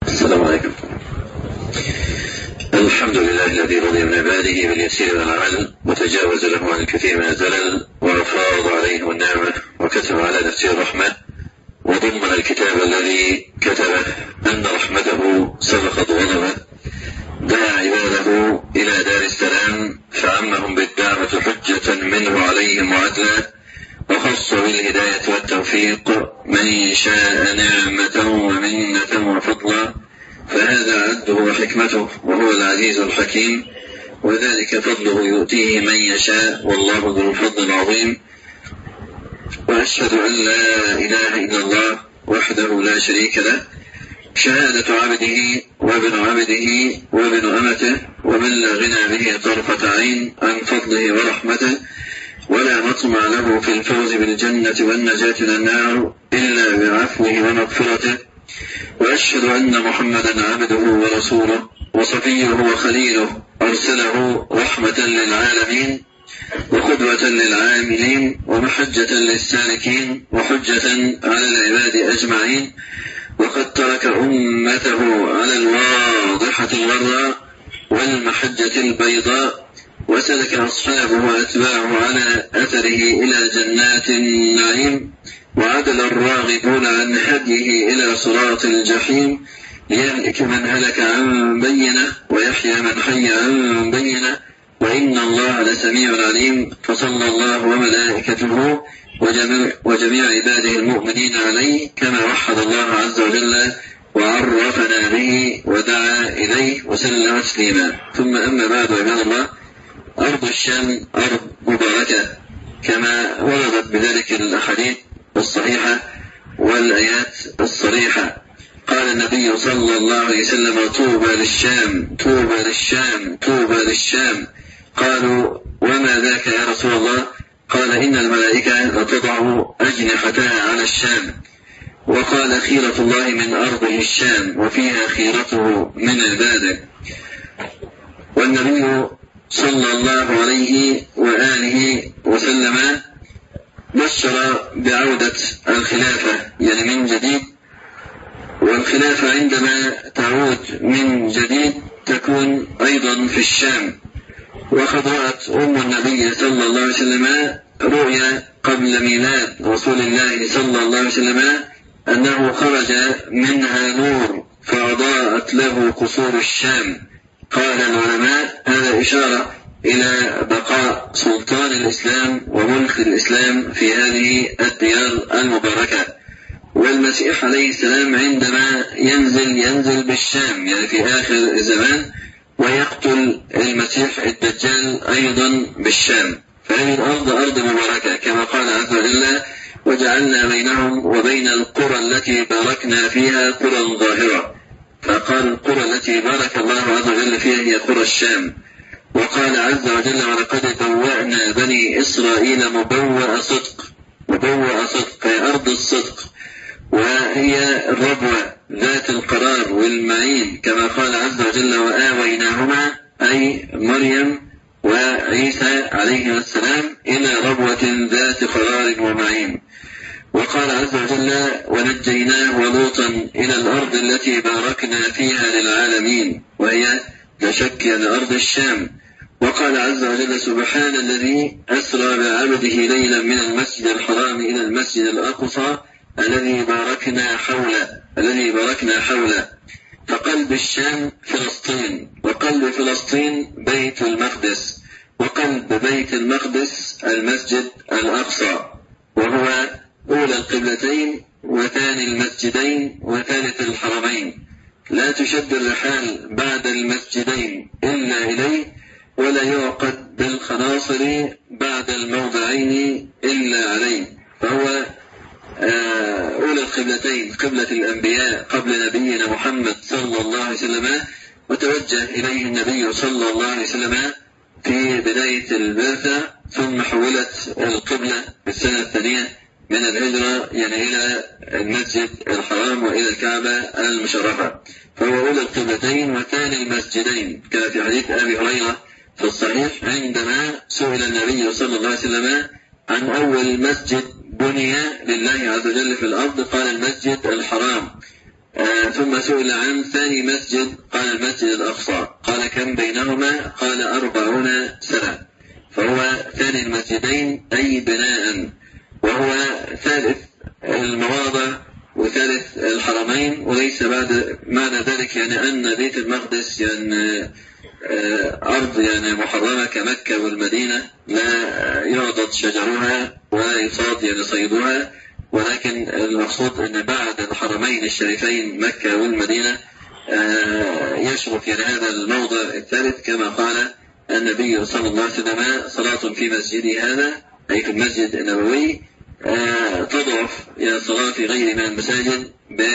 السلام عليكم. الحمد لله الذي رضي من عباده باليسير والعمل وتجاوز له عن الكثير من الزلل وأفاض عليه النعمة وكتب على نفسه الرحمة وضمن الكتاب الذي كتبه أن رحمته سبقت غضبه، دعا عباده إلى دار السلام فعمهم بالدعوة حجة منه عليهم وعدلا، وخص بالهداية والتوفيق من شاء نعمة ومنة وفضلا، فهذا عده وحكمته وهو العزيز الحكيم، وذلك فضله يؤتيه من يشاء والله ذو الفضل العظيم. وأشهد أن لا إله إلا الله وحده لا شريك له، شهادة عبده وابن عبده وابن أمته، ومن لا غنى به طرفة عين عن فضله ورحمته، ولا مطمع له في الفوز بالجنة والنجاة من النار إلا بعفوه ومغفرته. وأشهد أن محمدا عبده ورسوله وصفيه وخليله، أرسله رحمة للعالمين وقدوة للعاملين ومحجة للسالكين وحجة على العباد أجمعين، وقد ترك أمته على الواضحة الغراء والمحجة البيضاء، وسلك أصحابه وأتباعه على أثره إلى جنات النعيم، وعدل الراغبون عن هديه إلى صراط الجحيم، ليهلك من هلك عن بينه ويحيى من حي عن بينه، وإن الله لسميع عليم. فصلى الله وملائكته وجميع عباده المؤمنين عليه كما وحد الله عز وجل وعرفنا به ودعا إليه وسلم تسليما. ثم أما بعد، عباد الله، أرض الشام أرض مباركة كما وردت بذلك الأحاديث الصحيحة والآيات الصريحة. قال النبي صلى الله عليه وسلم: طوبى للشام، طوبى للشام، طوبى للشام. قالوا: وما ذاك يا رسول الله؟ قال: إن الملائكة لتضع أجنحتها على الشام. وقال: خيرة الله من أرضه الشام وفيها خيرته من عباده. والنبي صلى الله عليه وآله وسلم بشر بعودة الخلافة يعني من جديد، والخلافة عندما تعود من جديد تكون أيضا في الشام. وقد رأت أم النبي صلى الله عليه وسلم رؤيا قبل ميلاد رسول الله صلى الله عليه وسلم أنه خرج منها نور فأضاءت له قصور الشام. قال العلماء: هذا إشارة إلى بقاء سلطان الإسلام وملك الإسلام في هذه الديار المباركة. والمسيح عليه السلام عندما ينزل بالشام يعني في آخر الزمان، ويقتل المسيح الدجال أيضا بالشام. فهذه الأرض أرض مباركة كما قال عز وجل: وجعلنا بينهم وبين القرى التي باركنا فيها قرى ظاهرة. فقال: القرى التي بارك الله عز وجل فيها هي قرى الشام. وقال عز وجل: ولقد بوأنا بني إسرائيل مبوأ صدق، مبوأ صدق هي أرض الصدق، وهي الربوة ذات القرار والمعين كما قال عز وجل: وآويناهما أي مريم وعيسى عليه السلام إلى ربوة ذات قرار ومعين. وقال عز وجل: ونجيناه ولوطا إلى الأرض التي باركنا فيها للعالمين، وهي لا شك أرض الشام. وقال عز وجل: سبحان الذي أسرى بعبده ليلا من المسجد الحرام إلى المسجد الأقصى الذي باركنا حوله. فقلب الشام فلسطين، وقلب فلسطين بيت المقدس، وقلب بيت المقدس المسجد الأقصى، وهو أولى القبلتين وثاني المسجدين وثالث الحرمين. لا تشد الرحال بعد المسجدين إلا إليه، ولا يعقد بالخناصر بعد الموضعين إلا عليه. فهو أولى القبلتين، قبلة الأنبياء قبل نبينا محمد صلى الله عليه وسلم، وتوجه إليه النبي صلى الله عليه وسلم في بداية البعثة، ثم حولت القبلة في السنة الثانية من الهجرة يعني إلى المسجد الحرام وإلى الكعبة المشرفة. فهو أولى القبلتين وثاني المسجدين، كما في حديث أبي هريرة في الصحيح عندما سئل النبي صلى الله عليه وسلم عن أول مسجد بني لله عز وجل في الأرض، قال: المسجد الحرام. ثم سئل عن ثاني مسجد قال المسجد الأقصى. قال كم بينهما؟ قال 40 سنة. فهو ثاني المسجدين أي بناء، وهو ثالث المواضع وثالث الحرمين، وليس بعد معنى ذلك يعني أن بيت المقدس يعني أرض يعني محرمة كمكة والمدينة لا يعضد شجرها ولا يصاد يعني صيدها، ولكن المقصود أن بعد الحرمين الشريفين مكة والمدينة يشرف يعني هذا الموضع الثالث كما قال النبي صلى الله عليه وسلم: صلاة في مسجدي هذا أي في المسجد النبوي تضعف يعني صلاة في غير من المساجد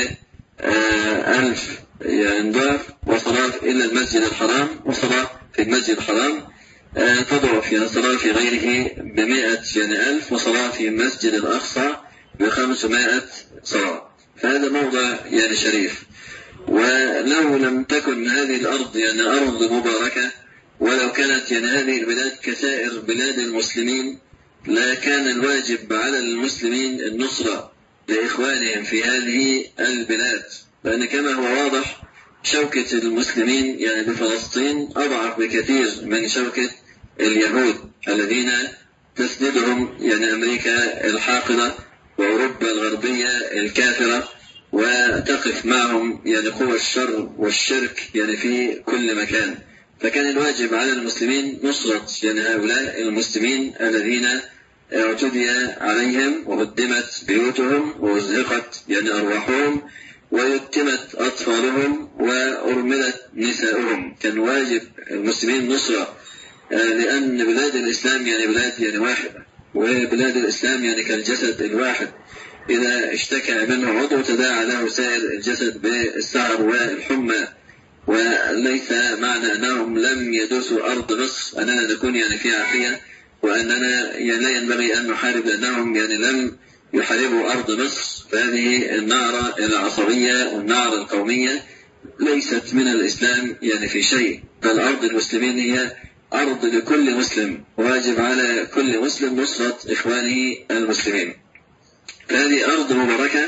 ب1000 يعني ضعف، وصلاة إلا المسجد الحرام وصلاة في المسجد الحرام تضعف يعني صلاة في غيره ب100 يعني 1000، وصلاة في المسجد الأقصى ب500 صلاة. فهذا موضع يعني شريف. ولو لم تكن هذه الأرض يعني أرض مباركة، ولو كانت يعني هذه البلاد كسائر بلاد المسلمين، لا كان الواجب على المسلمين النصرة لإخوانهم في هذه البلاد، لأن كما هو واضح شوكة المسلمين يعني بفلسطين أضعف بكثير من شوكة اليهود الذين تسندهم يعني أمريكا الحاقدة وأوروبا الغربية الكافرة، وتقف معهم يعني قوى الشر والشرك يعني في كل مكان. فكان الواجب على المسلمين نصرة يعني هؤلاء المسلمين الذين اعتدي عليهم وهدمت بيوتهم وازهقت يعني أرواحهم ويتمت أطفالهم وأرملت نساؤهم. كان واجب المسلمين نصرة، لأن بلاد الإسلام يعني بلاد يعني واحدة، وبلاد الإسلام يعني كالجسد الواحد، إذا اشتكى منه عضو تداعى له سائر الجسد بالسهر والحمى. وليس معنى أنهم لم يدوسوا أرض مصر أننا نكون يعني في عافية، وأننا يعني لا ينبغي أن نحارب لأنهم يعني لم يحاربوا أرض مصر. فهذه النعرة العصبية والنعرة القومية ليست من الإسلام يعني في شيء، بل أرض المسلمين هي أرض لكل مسلم، واجب على كل مسلم نصرة إخوانه المسلمين. فهذه أرض مباركة،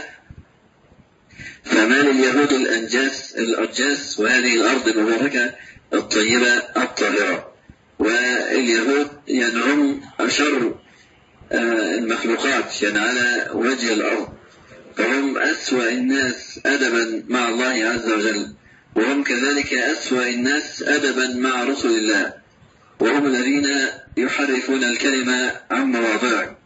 فما لليهود الأرجاس وهذه الأرض المباركة الطيبة الطاهرة. واليهود يعني هم أشر المخلوقات يعني على وجه الأرض، فهم أسوأ الناس أدبا مع الله عز وجل، وهم كذلك أسوأ الناس أدبا مع رسل الله، وهم الذين يحرفون الكلمة عن مواضعه.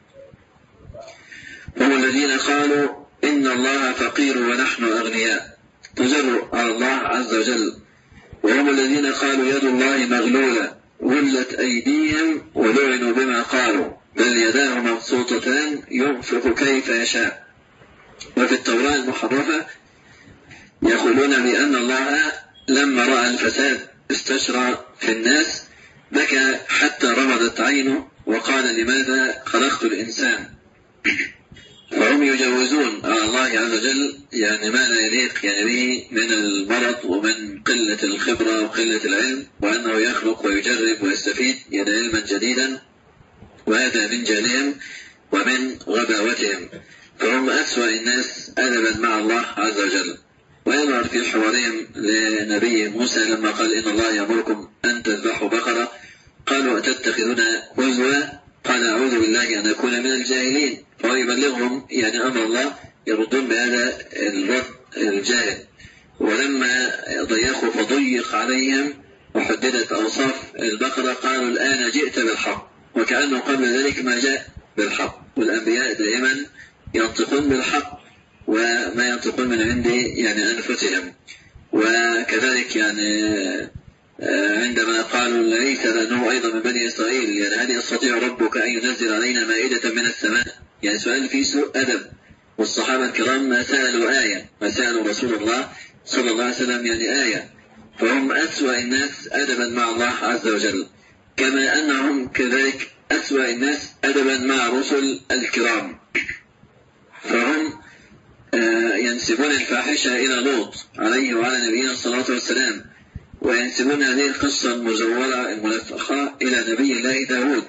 هم الذين قالوا إن الله فقير ونحن أغنياء، تجرؤ على الله عز وجل. وهم الذين قالوا يد الله مغلولة غلت أيديهم ولعنوا بما قالوا بل يداه مبسوطتان ينفق كيف يشاء. وفي التوراة المحرفة يقولون بأن الله لما رأى الفساد استشرى في الناس بكى حتى رمضت عينه وقال لماذا خلقت الإنسان. فهم يجوزون على الله عز وجل يعني ما لا يليق يعني به من المرض ومن قلة الخبرة وقلة العلم، وأنه يخلق ويجرب ويستفيد يعني علما جديدا، وهذا من جهلهم ومن غباوتهم. فهم أسوأ الناس أدبا مع الله عز وجل. ويظهر في حوارهم لنبي موسى لما قال إن الله يأمركم أن تذبحوا بقرة، قالوا أتتخذون هزوا، قال أعوذ بالله أن أكون من الجاهلين. فهو يبلغهم يعني أمر الله، يردون بهذا الرد الجاهل. ولما ضيقوا فضيق عليهم وحددت أوصاف البقرة قالوا الآن جئت بالحق، وكأنه قبل ذلك ما جاء بالحق. والأنبياء دائما ينطقون بالحق وما ينطقون من عند يعني أنفسهم. وكذلك يعني عندما قالوا ليس لأنه أيضا من بني إسرائيل يعني هل يستطيع ربك أن ينزل علينا مائدة من السماء، يعني سؤال فيه سوء أدب. والصحابة الكرام ما سألوا آية، ما سألوا رسول الله صلى الله عليه وسلم يعني آية. فهم أسوأ الناس أدبا مع الله عز وجل، كما أنهم كذلك أسوأ الناس أدبا مع رسل الكرام. فهم ينسبون الفاحشة إلى لوط عليه وعلى نبينا الصلاة والسلام، وينسبون هذه القصة المزورة الملفقة إلى نبي الله داود.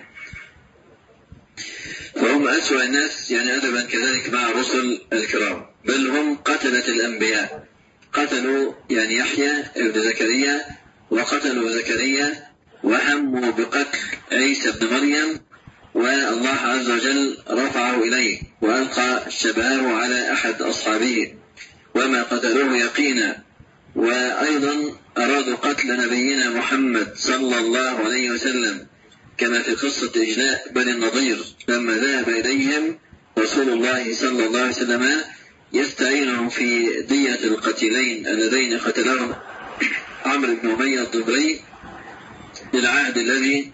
فهم أسوأ الناس يعني أدبا كذلك مع رسل الكرام، بل هم قتلة الأنبياء. قتلوا يعني يحيى ابن زكريا وقتلوا زكريا وهموا بقتل عيسى ابن مريم، والله عز وجل رفعه إليه وألقى شبهه على أحد أصحابه وما قتلوه يقينا. وأيضا أرادوا قتل نبينا محمد صلى الله عليه وسلم كما في قصة إجلاء بني النضير لما ذهب إليهم رسول الله صلى الله عليه وسلم يستعينهم في دية القتيلين اللذين قتلهم عمرو بن أمية الضبري للعهد الذي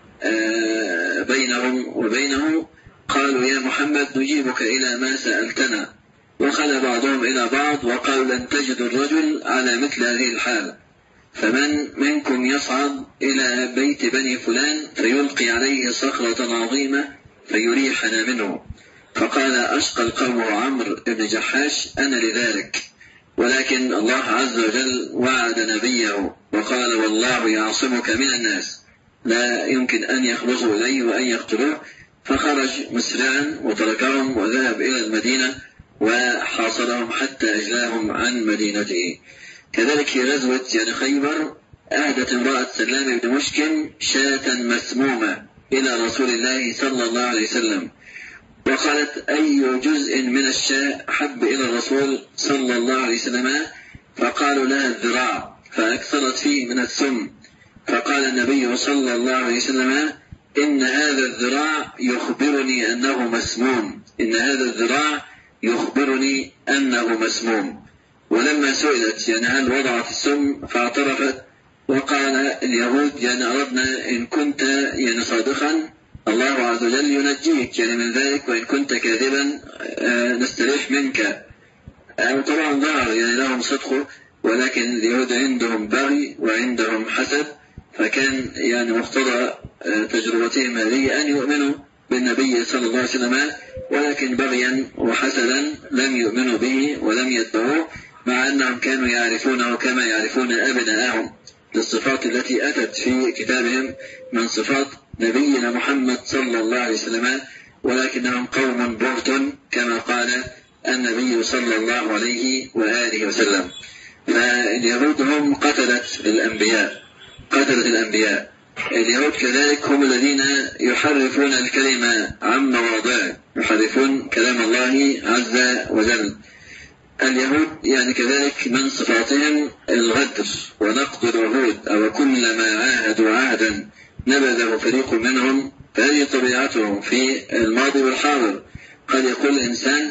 بينهم وبينه. قالوا يا محمد نجيبك إلى ما سألتنا، وخلى بعضهم إلى بعض وقالوا لن تجدوا الرجل على مثل هذه الحال، فمن منكم يصعد إلى بيت بني فلان فيلقي عليه صخرة عظيمة فيريحنا منه. فقال أشقى القوم عمرو بن جحاش أنا لذلك، ولكن الله عز وجل وعد نبيه وقال والله يعصمك من الناس، لا يمكن أن يخلصوا إليه وأن يقتلوه. فخرج مسرعا وتركهم وذهب إلى المدينة وحاصرهم حتى أجلاهم عن مدينته. كذلك في غزوة خيبر أهدت امرأة سلام بن مشكم شاة مسمومة إلى رسول الله صلى الله عليه وسلم، وقالت أي جزء من الشاة حب إلى الرسول صلى الله عليه وسلم؟ فقالوا لها الذراع، فأكثرت فيه من السم. فقال النبي صلى الله عليه وسلم إن هذا الذراع يخبرني أنه مسموم، إن هذا الذراع يخبرني أنه مسموم. ولما سئلت هل وضعت السم فاعترفت وقال اليهود أردنا إن كنت صادقا الله عز وجل ينجيك من ذلك، وإن كنت كاذبا نستريح منك. طبعا ظهر لهم صدقه، ولكن اليهود عندهم بغي وعندهم حسد، فكان مقتضى تجربتهم هذه أن يؤمنوا بالنبي صلى الله عليه وسلم، ولكن بغيا وحسدا لم يؤمنوا به ولم يتبعوه، مع أنهم كانوا يعرفونه كما يعرفون أبناءهم للصفات التي أتت في كتابهم من صفات نبينا محمد صلى الله عليه وسلم، ولكنهم قوم بهت كما قال النبي صلى الله عليه وآله وسلم. فاليهود هم قتلت الأنبياء. اليهود كذلك هم الذين يحرفون الكلمة عن مواضعه، يحرفون كلام الله عز وجل. اليهود كذلك من صفاتهم الغدر ونقض العهود، أو كلما عاهدوا عهدا نبذه فريق منهم، فهذه طبيعتهم في الماضي والحاضر. قد يقول الإنسان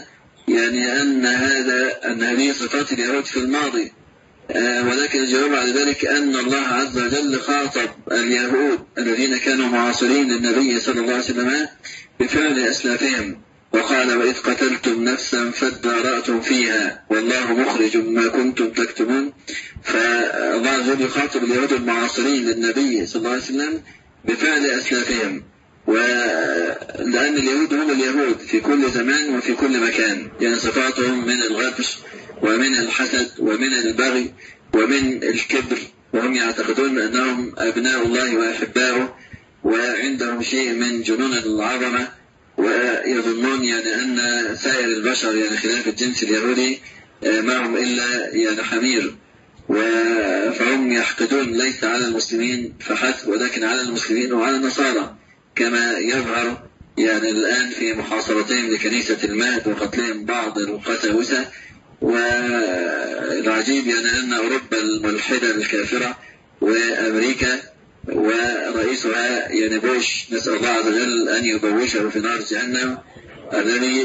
أن هذه صفات اليهود في الماضي، ولكن الجواب على ذلك أن الله عز وجل خاطب اليهود الذين كانوا معاصرين للنبي صلى الله عليه وسلم بفعل أسلافهم، وقال وإذ قتلتم نفسا فادارأتم فيها والله مخرج ما كنتم تكتمون. فالله عز وجل يخاطب اليهود المعاصرين للنبي صلى الله عليه وسلم بفعل أسلافهم، ولأن اليهود هم اليهود في كل زمان وفي كل مكان، صفاتهم من الغدر ومن الحسد ومن البغي ومن الكبر، وهم يعتقدون أنهم أبناء الله وأحباؤه، وعندهم شيء من جنون العظمة، ويظنون أن سائر البشر خلاف الجنس اليهودي ما هم إلا حمير، فهم يحقدون ليس على المسلمين فحسب، ولكن على المسلمين وعلى النصارى، كما يظهر الآن في محاصرتهم لكنيسة المهد وقتلهم بعض القساوسة. والعجيب أن أوروبا الملحدة الكافرة وأمريكا ورئيسها بوش، نسأل الله عز وجل أن يبوشه في نار جهنم، الذي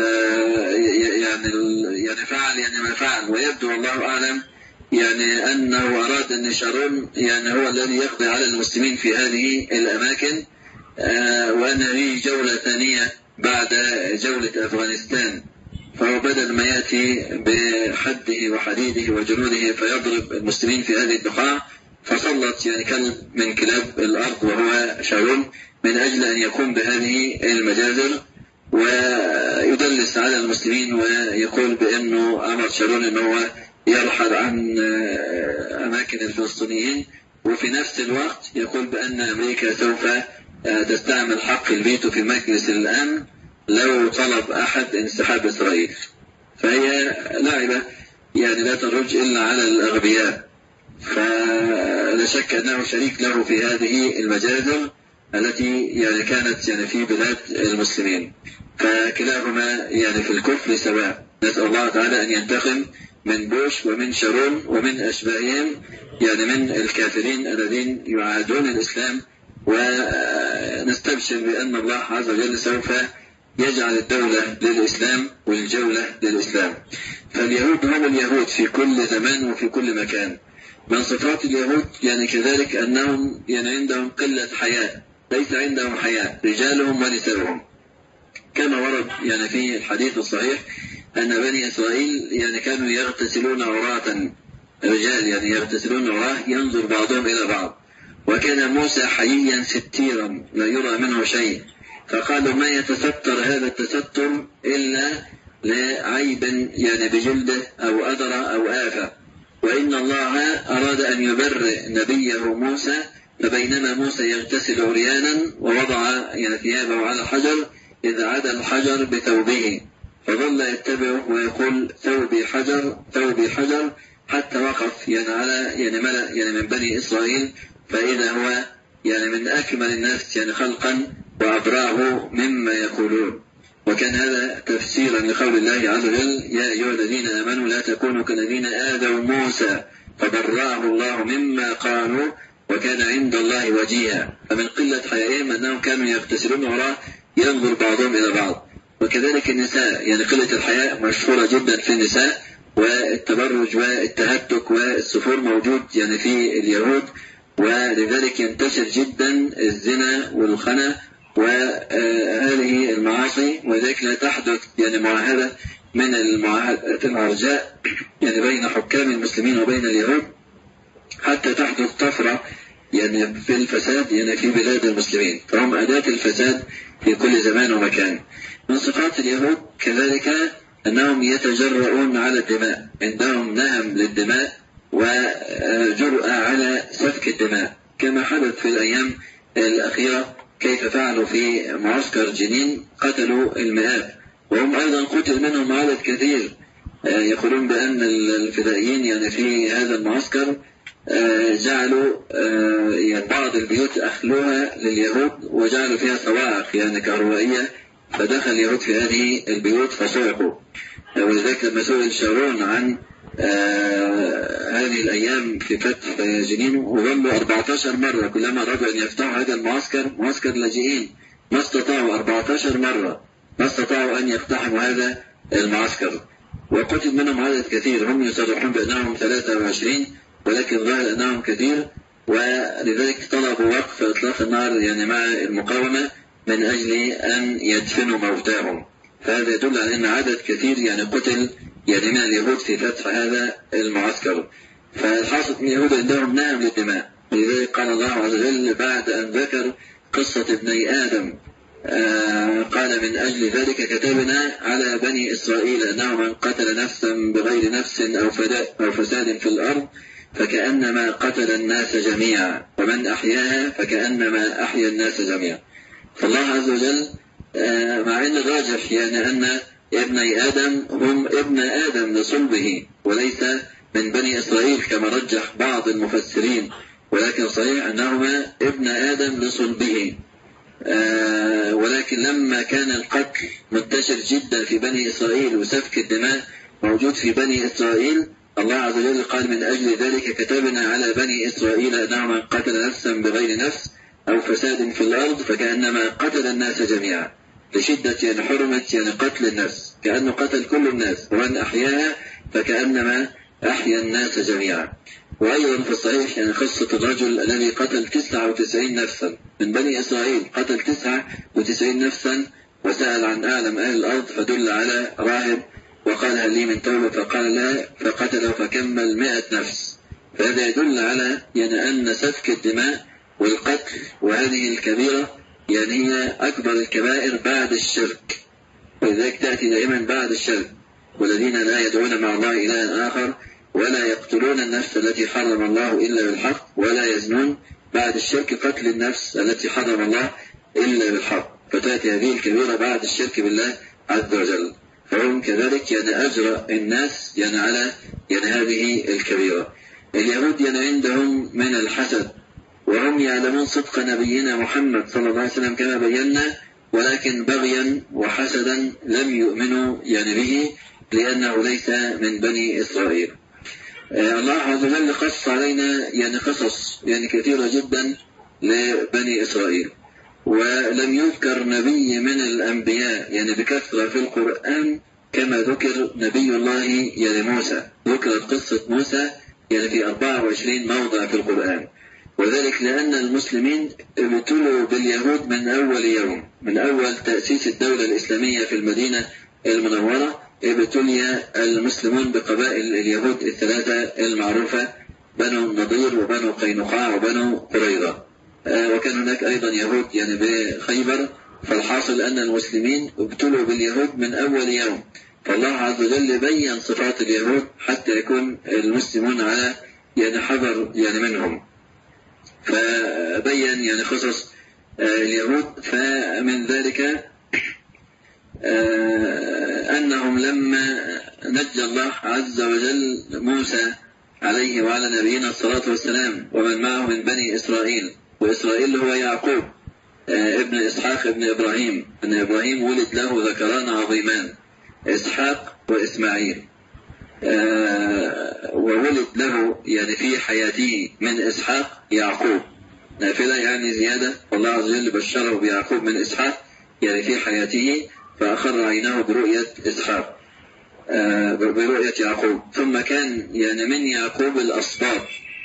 فعل ما فعل، ويبدو والله أعلم أنه أراد أن شارون هو الذي يقضي على المسلمين في هذه الأماكن، وأن هذه جولة ثانية بعد جولة أفغانستان، فهو بدل ما يأتي بحده وحديده وجنوده فيضرب المسلمين في هذه البقاع، فسلط كلب من كلاب الأرض وهو شارون من أجل أن يقوم بهذه المجازر ويدلس على المسلمين، ويقول بأنه أمر شارون أنه يرحل عن أماكن الفلسطينيين، وفي نفس الوقت يقول بأن أمريكا سوف تستعمل حق الفيتو في مجلس الأمن لو طلب أحد انسحاب إسرائيل. فهي لاعبة يعني لا ترج إلا على الأغبياء، فلا شك أنه شريك له في هذه المجازر التي يعني كانت يعني في بلاد المسلمين، فكلاهما يعني في الكفر سواء. نسأل الله تعالى أن ينتقم من بوش ومن شارون ومن أشباههم يعني من الكافرين الذين يعادون الإسلام، ونستبشر بأن الله عز وجل سوف يجعل الدولة للإسلام والجولة للإسلام. فاليهود هم اليهود في كل زمان وفي كل مكان. من صفات اليهود يعني كذلك أنهم يعني عندهم قلة حياء، ليس عندهم حياء رجالهم ونسائهم، كما ورد يعني في الحديث الصحيح أن بني إسرائيل يعني كانوا يغتسلون عراة، رجال يعني يغتسلون عراة ينظر بعضهم إلى بعض، وكان موسى حييا ستيرا لا يرى منه شيء، فقالوا ما يتستر هذا التستر إلا لعيب يعني بجلده أو أدرى أو آفة، وإن الله أراد أن يبرئ نبيه موسى، فبينما موسى يغتسل عريانا ووضع يعني ثيابه على الحجر إذ عدا الحجر بثوبه، فظل يتبعه ويقول ثوبي حجر ثوبي حجر، حتى وقف يعني على يعني ملأ يعني من بني إسرائيل، فإذا هو يعني من أكمل الناس يعني خلقا وأبراه مما يقولون. وكان هذا تفسيرا لقول الله عز وجل يا أيها الذين آمنوا لا تكونوا كالذين آذوا موسى فبرأه الله مما قالوا وكان عند الله وجيها. فمن قلة حيائهم أنهم كانوا يغتسلون وراء ينظر بعضهم إلى بعض. وكذلك النساء يعني قلة الحياء مشهورة جدا في النساء، والتبرج والتهتك والسفور موجود يعني في اليهود، ولذلك ينتشر جدا الزنا والخنا وهذه المعاصي، ولذلك لا تحدث يعني معاهدة من المعاهدات العرجاء يعني بين حكام المسلمين وبين اليهود حتى تحدث طفرة يعني في الفساد يعني في بلاد المسلمين، فهم أداة الفساد في كل زمان ومكان. من صفات اليهود كذلك أنهم يتجرؤون على الدماء، عندهم نهم للدماء وجرأة على سفك الدماء، كما حدث في الأيام الأخيرة كيف فعلوا في معسكر جنين، قتلوا المئات، وهم أيضا قتل منهم عدد كثير. يقولون بأن الفدائيين يعني في هذا المعسكر جعلوا يعني بعض البيوت أخلوها لليهود وجعلوا فيها صواعق يعني كهربائية، فدخل اليهود في هذه البيوت فصعقوا. ولذلك لما سئل شارون عن هذه الأيام في فتح جنين وظلوا 14 مرة كلما أرادوا أن يفتحوا هذا المعسكر، معسكر لاجئين، ما استطاعوا 14 مرة ما استطاعوا أن يقتحموا هذا المعسكر، وقتل منهم عدد كثير. هم يصرحون بأنهم 23 ولكن ظاهر أنهم كثير، ولذلك طلبوا وقف إطلاق النار يعني مع المقاومة من أجل أن يدفنوا موتاهم. فهذا يدل على أن عدد كثير يعني قتل يعني من اليهود في فتح هذا المعسكر. فالحاصل من اليهود عندهم نهم للدماء، ولذلك قال الله عز وجل بعد أن ذكر قصة ابني آدم قال من أجل ذلك كتبنا على بني إسرائيل أنه من قتل نفسا بغير نفس أو فساد في الأرض فكأنما قتل الناس جميعا ومن أحياها فكأنما أحيا الناس جميعا. فالله عز وجل مع أن الراجح يعني أن ابني آدم هم ابن آدم لصلبه وليس من بني إسرائيل كما رجح بعض المفسرين، ولكن صحيح أنهما ابن آدم لصلبه. ولكن لما كان القتل منتشر جدا في بني إسرائيل وسفك الدماء موجود في بني إسرائيل، الله عز وجل قال من أجل ذلك كتبنا على بني إسرائيل أنه من قتل نفسا بغير نفس أو فساد في الأرض فكأنما قتل الناس جميعا، لشدة يعني حرمة يعني قتل النفس كأنه قتل كل الناس، ومن أحياها فكأنما أحيا الناس جميعا. وأيضا في الصحيح يعني قصة الرجل الذي قتل 99 نفسا من بني إسرائيل، قتل 99 نفسا وسأل عن أعلم أهل الأرض فدل على راهب وقال هل لي من توبة فقال لا، فقتله فكمل 100 نفس. فهذا يدل على يعني أن سفك الدماء والقتل وهذه الكبيرة يعني هي أكبر الكبائر بعد الشرك، ولذلك تأتي دائما بعد الشرك. والذين لا يدعون مع الله إلها آخر ولا يقتلون النفس التي حرم الله إلا بالحق ولا يزنون، بعد الشرك قتل النفس التي حرم الله إلا بالحق، فتأتي هذه الكبيرة بعد الشرك بالله عز وجل. فهم كذلك يعني أجرأ الناس يعني على يعني هذه الكبيرة. اليهود يعني عندهم من الحسد، وهم يعلمون صدق نبينا محمد صلى الله عليه وسلم كما بينا، ولكن بغيا وحسدا لم يؤمنوا يعني به لأنه ليس من بني إسرائيل. الله عز وجل قص علينا يعني قصص يعني كثيرة جدا لبني إسرائيل، ولم يذكر نبي من الأنبياء يعني بكثرة في القرآن كما ذكر نبي الله يعني موسى. ذكرت قصة موسى يعني في 24 موضع في القرآن، وذلك لأن المسلمين ابتلوا باليهود من أول يوم، من أول تأسيس الدولة الإسلامية في المدينة المنورة ابتلي المسلمون بقبائل اليهود الثلاثة المعروفة، بنو النضير وبنو قينقاع وبنو قريظة، وكان هناك أيضا يهود يعني بخيبر. فالحاصل أن المسلمين ابتلوا باليهود من أول يوم، فالله عز وجل بيّن صفات اليهود حتى يكون المسلمون على يعني حذر يعني منهم، فبين يعني قصص اليهود. فمن ذلك أنهم لما نجى الله عز وجل موسى عليه وعلى نبينا الصلاة والسلام ومن معه من بني إسرائيل، وإسرائيل هو يعقوب ابن إسحاق ابن إبراهيم، أن إبراهيم ولد له ذكران عظيمان إسحاق وإسماعيل، وولد له يعني في حياته من إسحاق يعقوب، نافلة يعني زيادة، والله عز وجل بشره بيعقوب من إسحاق يعني في حياته، فأخر عينه برؤية إسحاق برؤية يعقوب. ثم كان يعني من يعقوب الأسباط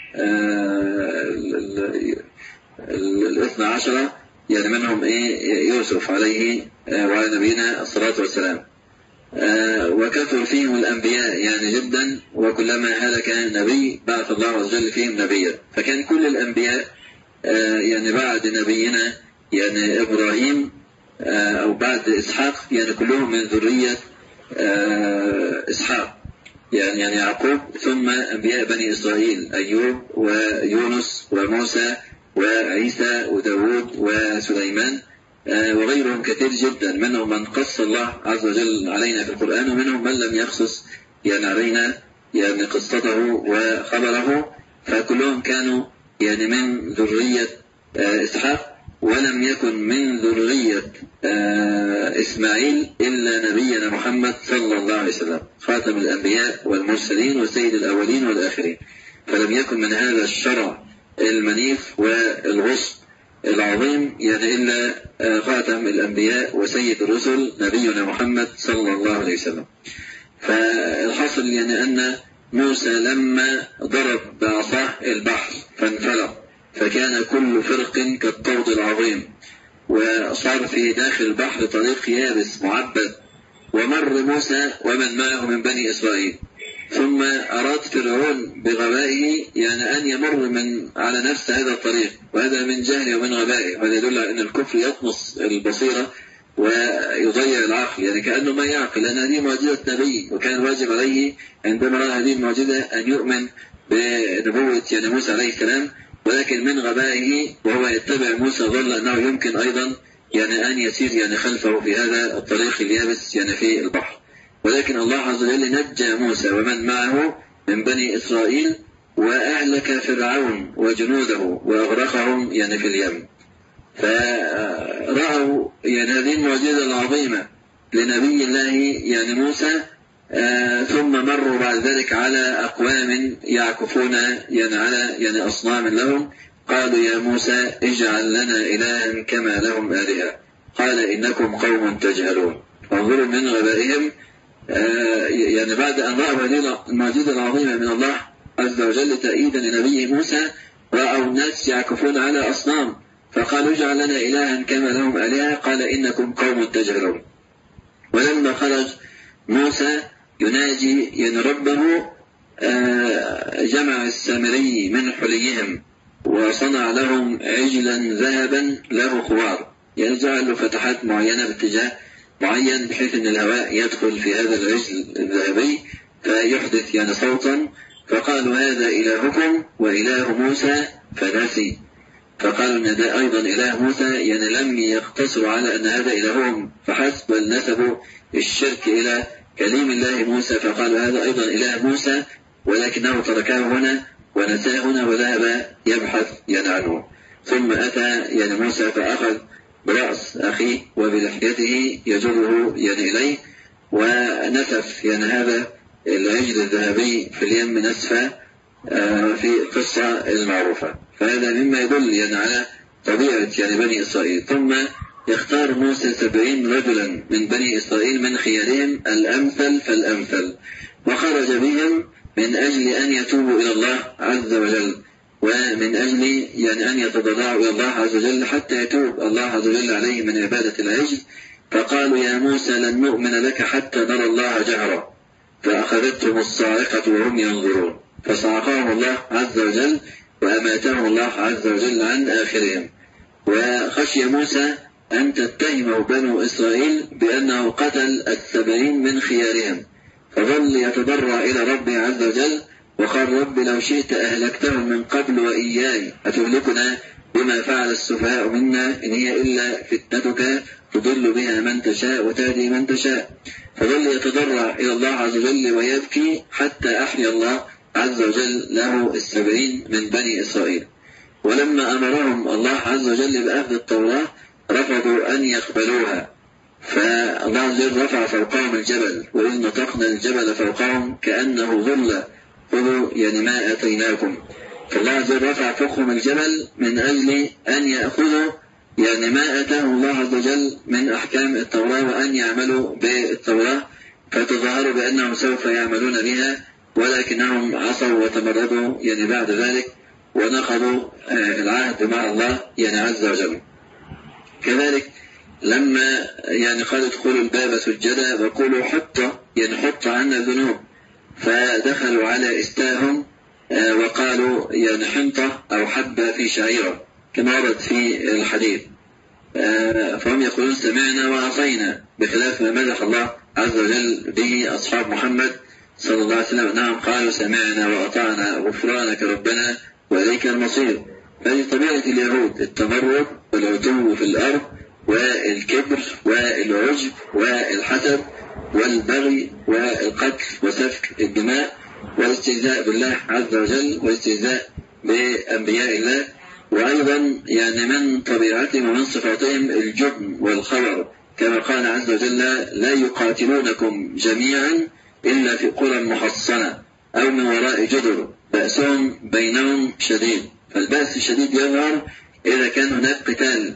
12 يعني منهم يوسف عليه وعلى نبينا الصلاة والسلام، وكثر فيهم الأنبياء يعني جدا، وكلما هلك نبي بعث الله عز وجل فيهم نبيا. فكان كل الأنبياء يعني بعد نبينا يعني إبراهيم أو بعد إسحاق يعني كلهم من ذرية إسحاق يعني يعقوب، ثم أنبياء بني إسرائيل أيوب ويونس وموسى وعيسى وداود وسليمان وغيرهم كثير جدا، منهم من قص الله عز وجل علينا في القرآن، ومنهم من لم يقصص يعني علينا يعني قصته وخبره، فكلهم كانوا يعني من ذرية إسحاق، ولم يكن من ذرية إسماعيل إلا نبينا محمد صلى الله عليه وسلم خاتم الأنبياء والمرسلين وسيد الأولين والآخرين، فلم يكن من هذا الشرع المنيف والغصب العظيم يعني إلا خاتم الأنبياء وسيد الرسل نبينا محمد صلى الله عليه وسلم. فالحصل يعني أن موسى لما ضرب بعصاه البحر فانفلق، فكان كل فرق كالطود العظيم، وصار في داخل البحر طريق يابس معبد، ومر موسى ومن معه من بني إسرائيل. ثم أراد فرعون بغبائه يعني أن يمر من على نفس هذا الطريق، وهذا من جهله ومن غبائه، وهذا يدل على أن الكفر يطمس البصيرة ويضيع العقل، يعني كأنه ما يعقل، لأن هذه معجزة نبي، وكان واجب عليه عندما رأى هذه المعجزة أن يؤمن بنبوة يعني موسى عليه السلام، ولكن من غبائه وهو يتبع موسى ظل أنه يمكن أيضا يعني أن يسير يعني خلفه في هذا الطريق اليابس يعني في البحر. ولكن الله عز وجل نجى موسى ومن معه من بني إسرائيل، وأهلك فرعون وجنوده وأغرقهم يعني في اليم. فرأوا يعني هذه المعجزة العظيمة لنبي الله يعني موسى، ثم مروا بعد ذلك على أقوام يعكفون يعني على يعني أصنام لهم، قالوا يا موسى اجعل لنا إلها كما لهم آلهة، قال إنكم قوم تجهلون. فانظروا من غبائهم، يعني بعد أن رأوا هذه المعجزة العظيمة من الله عز وجل تأييدا لنبيه موسى، رأوا الناس يعكفون على أصنام، فقالوا اجعل لنا إلها كما لهم آلهة، قال إنكم قوم تجهلون. ولما خرج موسى يناجي يعني ربه، جمع السامري من حليهم وصنع لهم عجلا ذهبا له خوار، يعني جعل له فتحات معينة باتجاه معين بحيث أن الهواء يدخل في هذا العجل الذهبي فيحدث يعني صوتا، فقالوا هذا إلهكم وإله موسى فنسي. فقالوا أن هذا أيضا إله موسى، يعني لم يقتصروا على أن هذا إلههم فحسب، بل نسبوا الشرك إلى كليم الله موسى، فقال هذا أيضا إله موسى، ولكنه تركه هنا ونساه هنا وذهب يبحث عنه. ثم أتى موسى فأخذ برأس أخيه وبلحيته يجره إليه، ونسف هذا العجل الذهبي في اليم نسفا في القصة المعروفة. فهذا مما يدل على طبيعة بني إسرائيل. ثم يختار موسى 70 رجلا من بني إسرائيل من خيارهم الأمثل فالأمثل، وخرج بهم من أجل أن يتوبوا إلى الله عز وجل، ومن أجل أن يتضرعوا إلى الله عز وجل حتى يتوب الله عز وجل عليه من عبادة العجل. فقالوا يا موسى لن نؤمن لك حتى نرى الله جهرا، فأخذتهم الصاعقة وهم ينظرون، فصعقهم الله عز وجل وأماتهم الله عز وجل عن آخرهم. وخشي موسى أن تتهمه بنو إسرائيل بأنه قتل 70 من خيارهم، فظل يتضرع إلى ربه عز وجل وقال رب لو شئت أهلكتهم من قبل وإياي أتهلكنا بما فعل السفهاء منا إن هي إلا فتنتك تضل بها من تشاء وتهدي من تشاء. فظل يتضرع إلى الله عز وجل ويبكي حتى أحيا الله عز وجل له 70 من بني إسرائيل. ولما أمرهم الله عز وجل بأخذ التوراة رفضوا أن يقبلوها، فالله عز وجل رفع فوقهم الجبل، وإذ نطقنا الجبل فوقهم كأنه ظل خذوا ما آتيناكم. فالله عز وجل رفع فوقهم الجبل من أجل أن يأخذوا ما آتاهم الله عز وجل من أحكام التوراة وأن يعملوا بالتوراة، فتظاهروا بأنهم سوف يعملون بها، ولكنهم عصوا وتمردوا بعد ذلك ونقضوا العهد مع الله عز وجل. كذلك لما قال ادخلوا الباب سجدا وقولوا حط عنا الذنوب، فدخلوا على إستاهم وقالوا حنطة أو حبة في شعيرة كما ورد في الحديث، فهم يقولون سمعنا وعصينا، بخلاف ما مدح الله عز وجل به أصحاب محمد صلى الله عليه وسلم أنهم قالوا سمعنا وأطعنا غفرانك ربنا وإليك المصير. فهذه طبيعة اليهود، التمرد والعتو في الأرض والكبر والعجب والحسد والبغي والقتل وسفك الدماء والاستهزاء بالله عز وجل والاستهزاء بأنبياء الله. وأيضا من طبيعتهم ومن صفاتهم الجبن والخبر، كما قال عز وجل لا يقاتلونكم جميعا إلا في قرى محصنة أو من وراء جدر بأسهم بينهم شديد. فالبأس الشديد يظهر إذا كان هناك قتال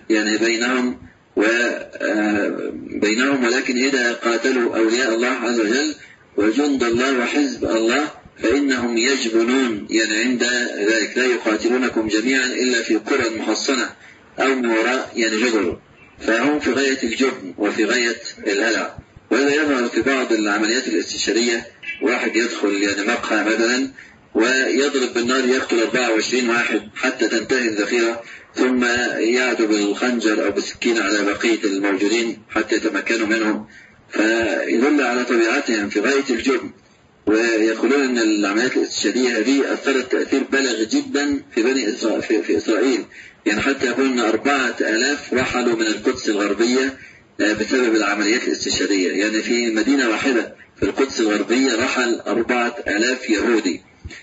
بينهم، ولكن إذا قاتلوا أولياء الله عز وجل وجند الله وحزب الله فإنهم يجبنون عند ذلك. لا يقاتلونكم جميعا إلا في قرى محصنة أو من وراء جدر، فهم في غاية الجبن وفي غاية الهلع. وهذا يظهر في بعض العمليات الاستشارية، واحد يدخل مقهى مثلا ويضرب بالنار يقتل 24 واحد حتى تنتهي الذخيرة، ثم يعدو بالخنجر أو بالسكين على بقية الموجودين حتى يتمكنوا منهم، فيدل على طبيعتهم في غاية الجبن. ويقولون أن العمليات الاستشارية هذه أثرت تأثير بالغ جدا في بني في إسرائيل، حتى يقولون أن 4000 رحلوا من القدس الغربية بسبب العمليات الاستشارية. في مدينة واحدة في القدس الغربية رحل 4000 يهودي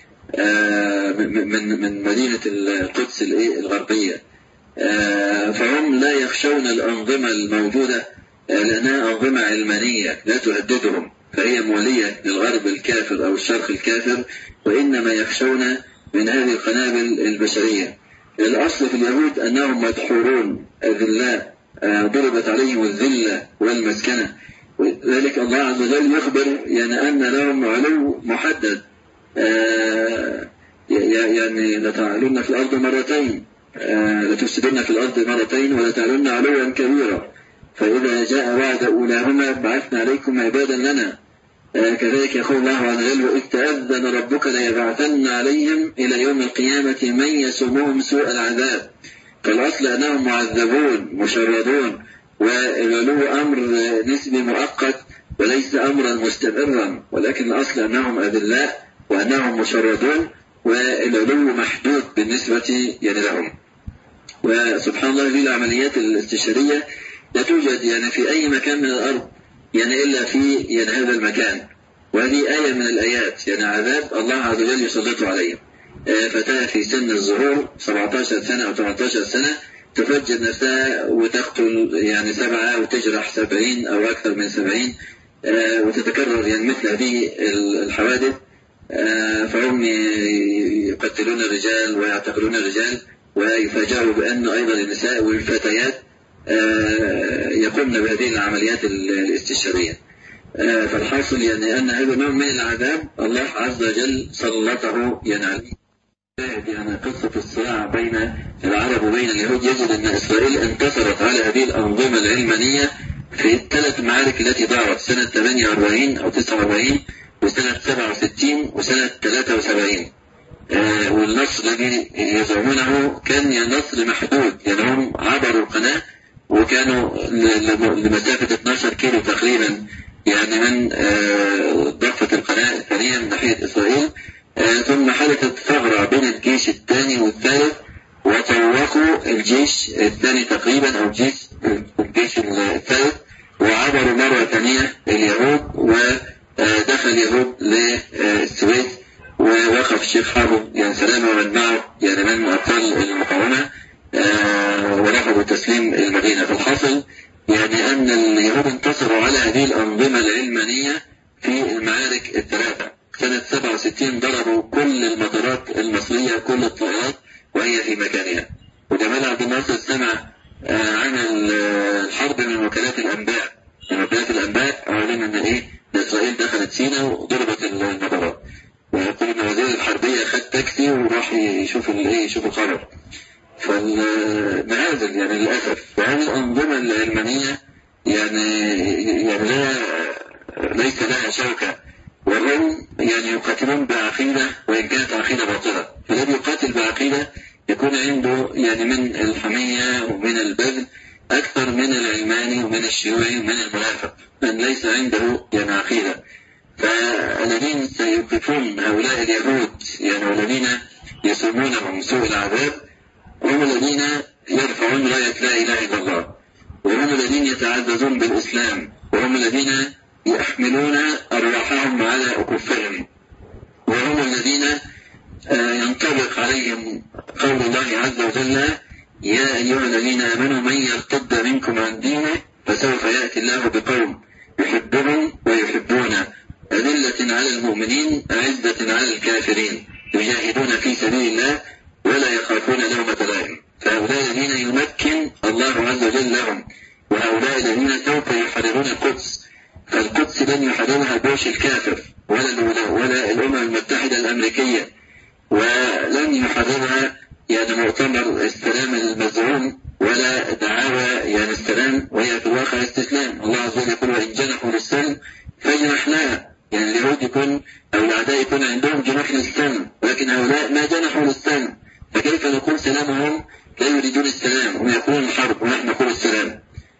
من مدينة القدس الغربية. فهم لا يخشون الأنظمة الموجودة لأنها أنظمة علمانية لا تهددهم، فهي مولية للغرب الكافر أو الشرق الكافر، وإنما يخشون من هذه القنابل البشرية. الأصل في اليهود أنهم مدحورون أذلاء، ضربت عليهم الذلة والمسكنة، ولذلك الله عز وجل يخبر أن لهم علو محدد، لتعلن في الأرض مرتين، لتفسدن في الأرض مرتين ولتعلن علوا كبيرا، فإذا جاء وعد أولاهما بعثنا عليكم عبادا لنا. كذلك يقول الله عز وجل وإذ تأذن ربك ليبعثن عليهم إلى يوم القيامة من يسومهم سوء العذاب. فالأصل أنهم معذبون مشردون، والعلو أمر نسبي مؤقت وليس أمرا مستمرا، ولكن الأصل أنهم أذلاء وأنهم مشردون، والعلو محدود بالنسبة لهم. وسبحان الله هذه العمليات الاستشارية لا توجد في أي مكان من الأرض، يعني إلا في يعني هذا المكان. وهذه آية من الآيات، يعني عذاب الله عز وجل يسلط عليهم. فتاة في سن الظهور 17 سنة أو 18 سنة تفجر نفسها وتقتل يعني 7 وتجرح 70 أو أكثر من 70، وتتكرر يعني مثل هذه الحوادث. فهم يقتلون الرجال ويعتقلون الرجال ويفاجئوا بأن أيضا النساء والفتيات يقومن بهذه العمليات الاستشهادية. فالحاصل يعني أن هذا نوع من العذاب الله عز وجل سلطه يعني عليه. يعني قصة الصراع بين العرب وبين اليهود، يجد أن إسرائيل انتصرت على هذه الأنظمة العلمانية في الثلاث معارك التي ضاعت سنة 48 أو 49 وسنة 67 وسنة 73. والنصر الذي يزعمونه كان يعني نصر محدود، يعني هم عبروا القناة وكانوا لمسافة 12 كيلو تقريبا يعني من ضفة القناة الثانية من ناحية إسرائيل. ثم حدثت ثغرة بين الجيش الثاني والثالث وطوقوا الجيش الثاني تقريبا أو الجيش الثالث، وعبروا مرة ثانية اليهود ودخل اليهود للسويس، ووقف الشيخ حافظ يعني سلامة ومن معه يعني من أبطال المقاومة ورفضوا تسليم المدينة. فالحاصل يعني أن اليهود انتصروا على هذه الأنظمة العلمانية في المعارك الثلاثة. سنة 67 ضربوا كل المطارات المصرية، كل الطائرات وهي في مكانها. وجمال عبد الناصر سمع عن الحرب من وكالات الأنباء. من وكالات الأنباء أعلن أن إسرائيل دخلت سيناء وضربت المطارات، ويقول أن وزير الحربية خد تاكسي وراح يشوف الخبر. فالمعازل يعني للأسف فهذه الأنظمة العلمانية يعني ليس لها شوكة، وهم يعني يقاتلون بعقيدة وإن كانت عقيدة باطلة. فالذي يقاتل بعقيدة يكون عنده يعني من الحمية ومن البذل أكثر من العلماني ومن الشيوعي ومن المنافق، من ليس عنده يعني عقيدة. فالذين سيوقفون هؤلاء اليهود يعني والذين يسومونهم سوء العذاب هم الذين يرفعون راية لا إله إلا الله، وهم الذين يتعززون بالإسلام، وهم الذين يحملون أرواحهم على أكفهم، وهم الذين ينطبق عليهم قول الله عز وجل: يا أيها الذين آمنوا من يرتد منكم عن دينه فسوف يأتي الله بقوم يحبهم ويحبونه أذلة على المؤمنين أعزة على الكافرين يجاهدون في سبيل الله ولا يخافون لومة لائم. فهؤلاء الذين يمكن الله عز وجل لهم، وهؤلاء الذين سوف يحررون القدس. فالقدس لن يحررها بوش الكافر ولا الأمم المتحدة الأمريكية، ولن يحررها يعني مؤتمر السلام المزعوم ولا دعاوى يعني السلام وهي في الواقع استسلام. الله عز وجل يقول: وإن جنحوا للسلم فاجنح لها. يعني اليهود يكون أو الأعداء يكون عندهم جناح للسلم، ولكن هؤلاء ما جنحوا للسلم، فكيف نقول سلامهم لا يريدون السلام، هم يقولون الحرب ونحن نقول السلام؟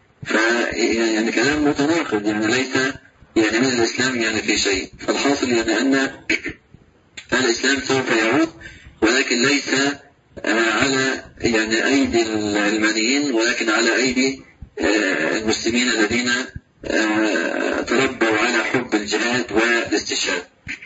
يعني كلام متناقض، يعني ليس يعني من الإسلام يعني في شيء. فالحاصل يعني أن الإسلام سوف يعود، ولكن ليس على يعني أيدي العلمانيين، ولكن على أيدي المسلمين الذين تربوا على حب الجهاد والاستشهاد.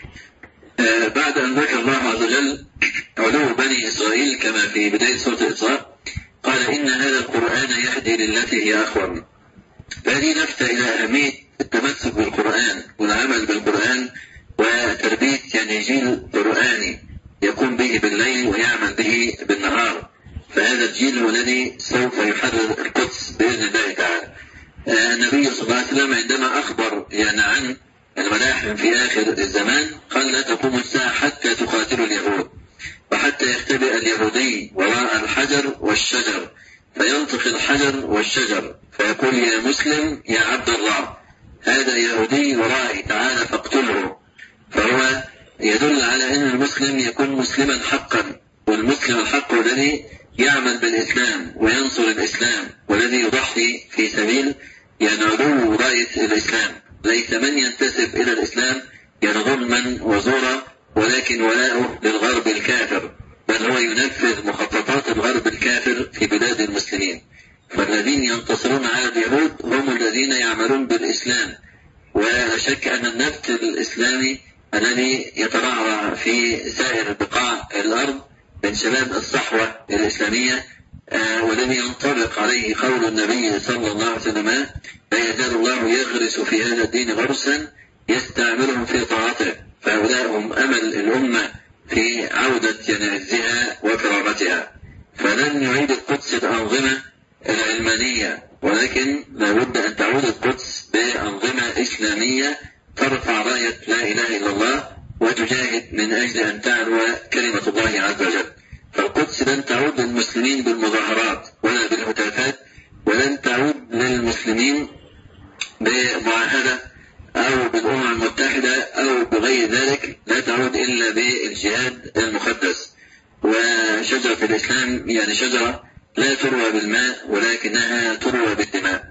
بعد أن ذكر الله عز وجل علو بني إسرائيل كما في بداية سورة الإسراء، قال: إن هذا القرآن يهدي للتي هي أقوم. فهذه لفتة إلى أهمية التمسك بالقرآن والعمل بالقرآن وتربية يعني جيل قرآني يقوم به بالليل ويعمل به بالنهار. فهذا الجيل هو الذي سوف يحرر القدس بإذن الله تعالى. النبي صلى الله عليه وسلم عندما أخبر يعني عن الملاحم في آخر الزمان قال: لا تقوم الساعة حتى تقاتلوا اليهود، وحتى يختبئ اليهودي وراء الحجر والشجر، فينطق الحجر والشجر فيقول: يا مسلم يا عبد الله، هذا يهودي ورائي، تعالى فاقتله. فهو يدل على أن المسلم يكون مسلما حقا، والمسلم الحق الذي يعمل بالإسلام وينصر الإسلام والذي يضحي في سبيل يعني علو راية الإسلام، ليس من ينتسب إلى الإسلام يعني ظلما وزورا، ولكن ولاؤه للغرب الكافر، بل هو ينفذ مخططات الغرب الكافر في بلاد المسلمين. فالذين ينتصرون على اليهود هم الذين يعملون بالإسلام ولا شك أن النبت الإسلامي الذي يترعرع في سائر بقاع الأرض من شباب الصحوة الإسلامية والذي ينطبق عليه قول النبي صلى الله عليه وسلم: لا يزال الله يغرس في هذا الدين غرسا يستعملهم في طاعته. فهؤلاء هم أمل الأمة في عودة عزها وكرامتها. فلن يعيد القدس الأنظمة العلمانية، ولكن لابد أن تعود القدس بأنظمة إسلامية ترفع راية لا إله إلا الله وتجاهد من أجل أن تعلو كلمة الله عز وجل. فالقدس لن تعود للمسلمين بالمظاهرات ولا بالهتافات، ولن تعود للمسلمين بمعاهدة أو بالأمم المتحدة أو بغير ذلك، لا تعود إلا بالجهاد المقدس. وشجرة الإسلام شجرة لا تروى بالماء ولكنها تروى بالدماء.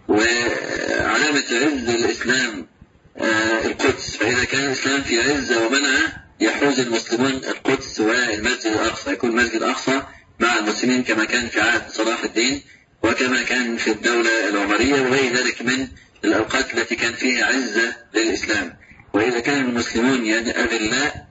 وعلامة عز الإسلام القدس، فإذا كان الإسلام في عزة ومنعة يحوز المسلمون القدس والمسجد الأقصى، يكون المسجد الأقصى مع المسلمين كما كان في عهد صلاح الدين وكما كان في الدولة العمرية وغير ذلك من الأوقات التي كان فيها عزة للإسلام. وإذا كان المسلمون أذلاء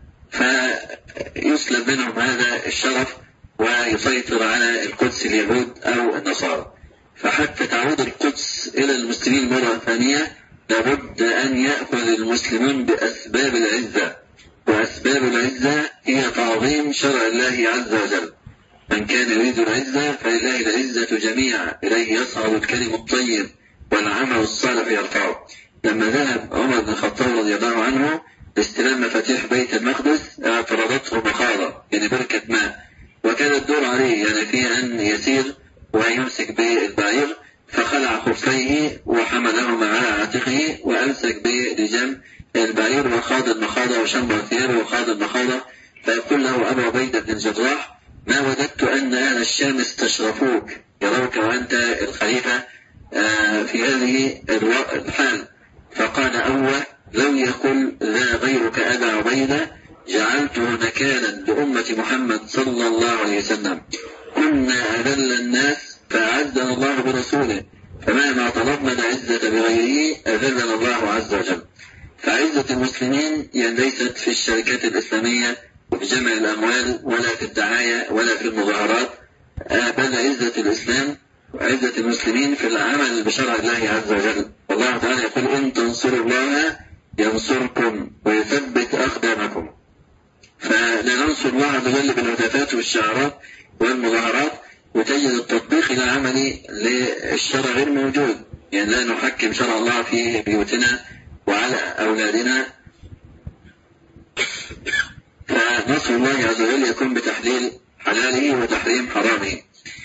فيسلب منهم هذا الشرف ويسيطر على القدس اليهود أو النصارى. فحتى تعود القدس إلى المسلمين مرة ثانية لابد أن يأخذ المسلمون بأسباب العزة، وأسباب العزة هي تعظيم شرع الله عز وجل. من كان يريد العزة فلله العزة جميعا، إليه يصعد الكلم الطيب والعمل الصالح يرفعه. لما ذهب عمر بن الخطاب رضي الله عنه لاستلام مفاتيح بيت المقدس اعترضته مخاضة بركة ماء، وكان الدور عليه في أن يسير ويمسك بالبعير، فخلع خفيه وحملهما على عاتقه وأمسك بلجام البعير وخاض المخاضة وشمر ثيابه وخاض المخاضة. فيقول له أبو عبيدة بن الجراح: ما وددت أن أهل الشام استشرفوك يروك وأنت الخليفة في هذه الحال. فقال أوه لو يقول لا غيرك أبا عبيدة جعلته نكالا لأمة محمد صلى الله عليه وسلم. كنا أذل الناس فأعزنا الله برسوله، فمهما طلبنا العزة بغيره أذلنا الله عز وجل. فعزة المسلمين ليست في الشركات الإسلامية وفي جمع الأموال ولا في الدعاية ولا في المظاهرات، بل عزة الإسلام وعزة المسلمين في العمل بشرع الله عز وجل. والله تعالى يقول: إن تنصروا الله ينصركم ويثبت أقدامكم. فلا ننصر الله عز وجل بالهتافات والشعارات والمظاهرات، وتجد التطبيق العملي للشرع غير موجود. لا نحكم شرع الله في بيوتنا وعلى أولادنا. فنصر الله عز وجل يكون بتحليل حلاله وتحريم حرامه.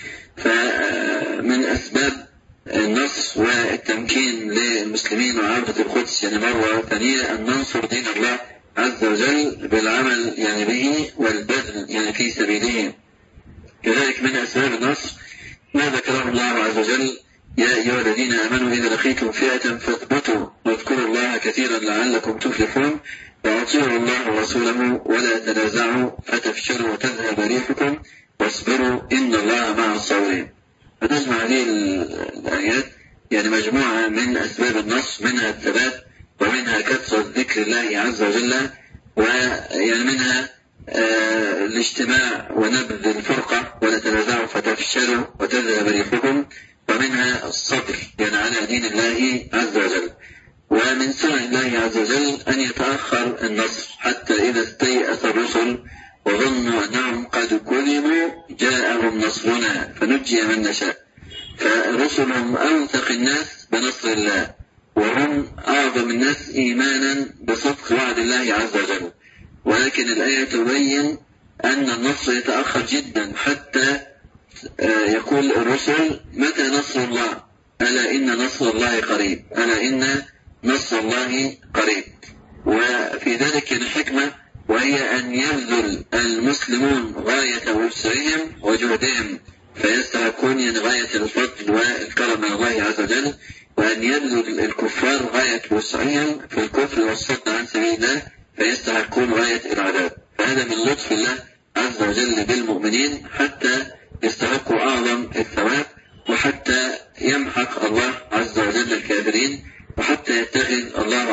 فمن أسباب النصر والتمكين للمسلمين وعودة القدس مرة ثانية أن ننصر دين الله عز وجل بالعمل به والبذل في سبيله. كذلك من أسباب النصر ما ذكره الله عز وجل: يا أيها الذين آمنوا إذا لقيتم فئة فاثبتوا واذكروا الله كثيرا لعلكم تفلحون وأطيعوا الله ورسوله ولا تنازعوا فتفشلوا وتذهب ريحكم واصبروا إن الله مع الصابرين. فتجمع هذه الآيات مجموعة من أسباب النصر، منها الثبات ومنها كثرة ذكر الله عز وجل، ومنها الاجتماع ونبذ الفرقة ولا تنازعوا فتفشلوا وتذهب ريحكم، ومنها الصبر على دين الله عز وجل. ومن سنن الله عز وجل أن يتأخر النصر حتى إذا استيأس الرسل وظنوا أنهم قد كذبوا جاءهم نصرنا فنجي من نشاء. فالرسل هم أوثق الناس بنصر الله، وهم أعظم الناس إيمانا بصدق وعد الله عز وجل. ولكن الآية تبين أن النصر يتأخر جدا حتى يقول الرسل: متى نصر الله؟ ألا إن نصر الله قريب، ألا إن نصر الله قريب. وفي ذلك حكمة، وهي أن يبذل المسلمون غاية وسعهم وجهدهم فيستحقون غاية الفضل والكرم من الله عز وجل، وأن يبذل الكفار غاية وسعهم في الكفر والصد عن سبيل الله فيستحقون غاية العذاب. فهذا من لطف الله عز وجل بالمؤمنين حتى يستحقوا أعظم الثواب، وحتى يمحق الله عز وجل الكافرين، وحتى يتخذ الله